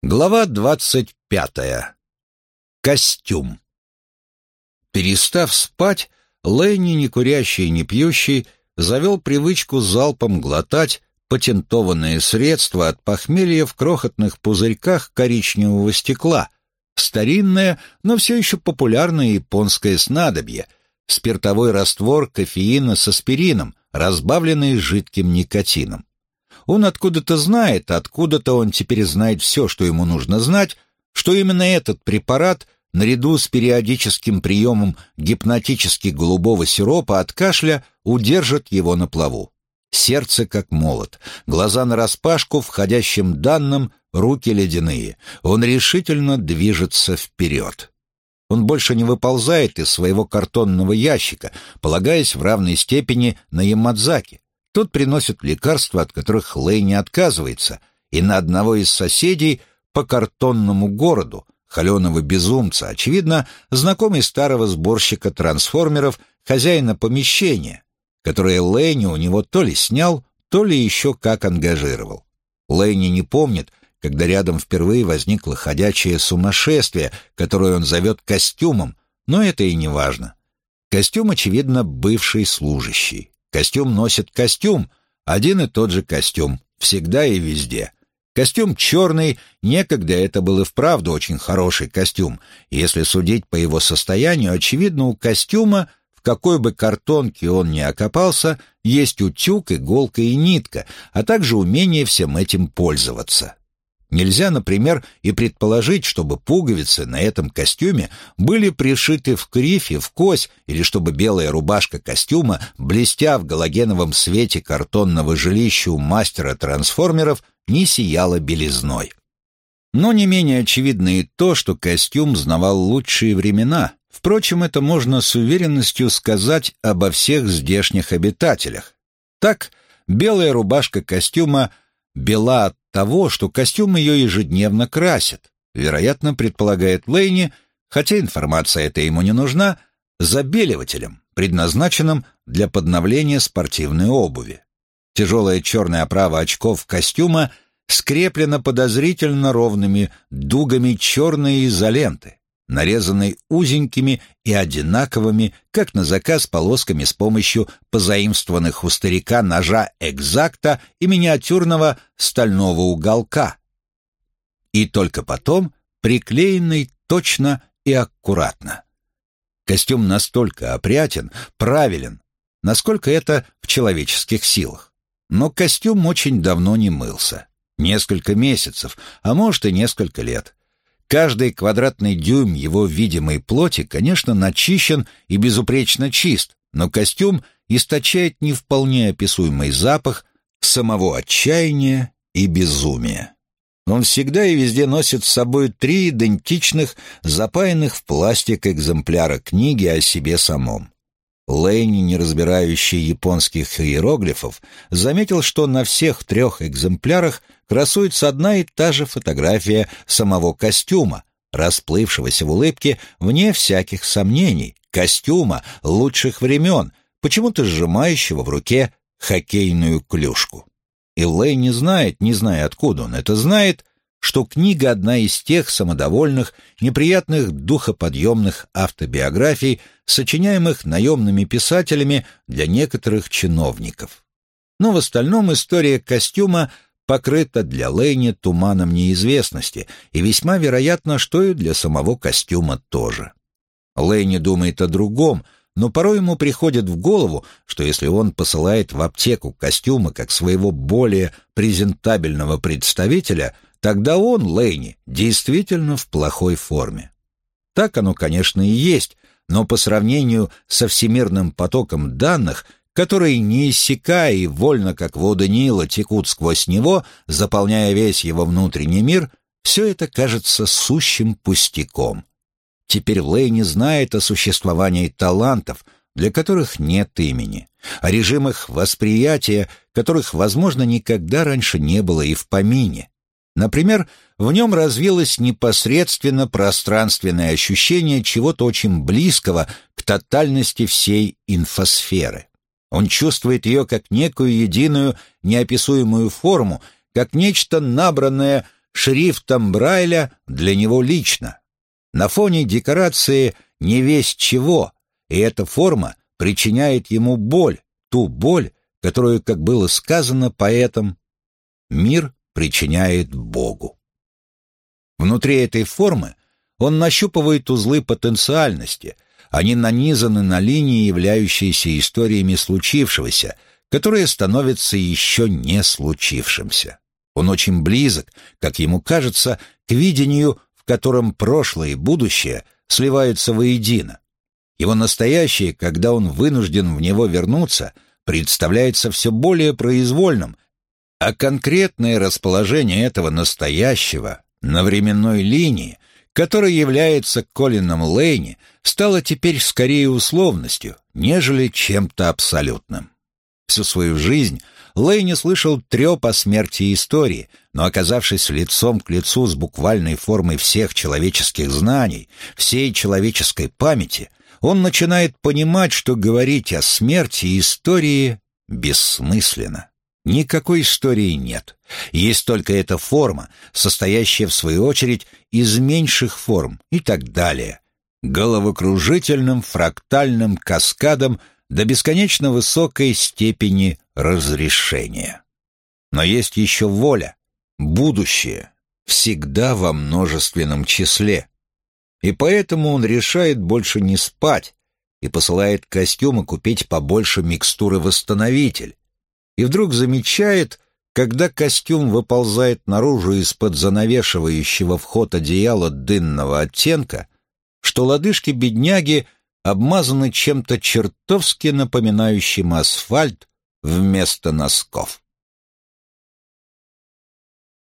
Глава 25. Костюм. Перестав спать, Ленни, не курящий и не пьющий, завел привычку залпом глотать патентованные средства от похмелья в крохотных пузырьках коричневого стекла, старинное, но все еще популярное японское снадобье, спиртовой раствор кофеина с аспирином, разбавленный жидким никотином. Он откуда-то знает, откуда-то он теперь знает все, что ему нужно знать, что именно этот препарат, наряду с периодическим приемом гипнотически голубого сиропа от кашля, удержит его на плаву. Сердце как молот, глаза нараспашку, входящим данным, руки ледяные. Он решительно движется вперед. Он больше не выползает из своего картонного ящика, полагаясь в равной степени на Ямадзаки. Тот приносит лекарства, от которых Лэй не отказывается, и на одного из соседей по картонному городу, холеного безумца, очевидно, знакомый старого сборщика трансформеров, хозяина помещения, которое Лэйни у него то ли снял, то ли еще как ангажировал. Лэйни не помнит, когда рядом впервые возникло ходячее сумасшествие, которое он зовет костюмом, но это и не важно. Костюм, очевидно, бывший служащий. Костюм носит костюм, один и тот же костюм, всегда и везде. Костюм черный, некогда это был и вправду очень хороший костюм. Если судить по его состоянию, очевидно, у костюма, в какой бы картонке он ни окопался, есть утюг, иголка и нитка, а также умение всем этим пользоваться. Нельзя, например, и предположить, чтобы пуговицы на этом костюме были пришиты в кривь и в кось, или чтобы белая рубашка костюма, блестя в галогеновом свете картонного жилища у мастера трансформеров, не сияла белизной. Но не менее очевидно и то, что костюм знавал лучшие времена. Впрочем, это можно с уверенностью сказать обо всех здешних обитателях. Так, белая рубашка костюма бела от того, что костюм ее ежедневно красит, вероятно, предполагает Лэйни, хотя информация эта ему не нужна, забеливателем, предназначенным для подновления спортивной обуви. Тяжелая черная оправа очков костюма скреплена подозрительно ровными дугами черной изоленты, нарезанной узенькими и одинаковыми, как на заказ, полосками с помощью позаимствованных у старика ножа экзакта и миниатюрного стального уголка. И только потом приклеенный точно и аккуратно. Костюм настолько опрятен, правилен, насколько это в человеческих силах. Но костюм очень давно не мылся. Несколько месяцев, а может и несколько лет. Каждый квадратный дюйм его видимой плоти, конечно, начищен и безупречно чист, но костюм источает не вполне описуемый запах самого отчаяния и безумия. Он всегда и везде носит с собой 3 идентичных, запаянных в пластик экземпляра книги о себе самом. Лэйни, не разбирающий японских иероглифов, заметил, что на всех 3 экземплярах красуется одна и та же фотография самого костюма, расплывшегося в улыбке вне всяких сомнений, костюма лучших времен, почему-то сжимающего в руке хоккейную клюшку. И Лэйни знает, не зная откуда он это знает, что книга одна из тех самодовольных, неприятных духоподъемных автобиографий, сочиняемых наемными писателями для некоторых чиновников. Но в остальном история костюма покрыта для Лэйни туманом неизвестности, и весьма вероятно, что и для самого костюма тоже. Лэйни думает о другом, но порой ему приходит в голову, что если он посылает в аптеку костюма как своего более презентабельного представителя, тогда он, Лэйни, действительно в плохой форме. Так оно, конечно, и есть, но по сравнению со всемирным потоком данных, которые, не иссякая и вольно, как воды Нила, текут сквозь него, заполняя весь его внутренний мир, все это кажется сущим пустяком. Теперь Лэйни знает о существовании талантов, для которых нет имени, о режимах восприятия, которых, возможно, никогда раньше не было и в помине. Например, в нем развилось непосредственно пространственное ощущение чего-то очень близкого к тотальности всей инфосферы. Он чувствует ее как некую единую, неописуемую форму, как нечто набранное шрифтом Брайля для него лично. На фоне декорации не весть чего, и эта форма причиняет ему боль, ту боль, которую, как было сказано поэтом, мир причиняет Богу. Внутри этой формы он нащупывает узлы потенциальности. Они нанизаны на линии, являющиеся историями случившегося, которые становятся еще не случившимся. Он очень близок, как ему кажется, к видению, в котором прошлое и будущее сливаются воедино. Его настоящее, когда он вынужден в него вернуться, представляется все более произвольным, а конкретное расположение этого настоящего на временной линии, которая является Колином Лейни, стало теперь скорее условностью, нежели чем-то абсолютным. Всю свою жизнь Лейни слышал треп о смерти истории, но, оказавшись лицом к лицу с буквальной формой всех человеческих знаний, всей человеческой памяти, он начинает понимать, что говорить о смерти истории бессмысленно. Никакой истории нет. Есть только эта форма, состоящая, в свою очередь, из меньших форм и так далее, головокружительным фрактальным каскадом до бесконечно высокой степени разрешения. Но есть еще воля, будущее, всегда во множественном числе. И поэтому он решает больше не спать и посылает костюмы купить побольше микстуры-восстановитель. И вдруг замечает, когда костюм выползает наружу из-под занавешивающего вход одеяла дынного оттенка, что лодыжки бедняги обмазаны чем-то чертовски напоминающим асфальт вместо носков.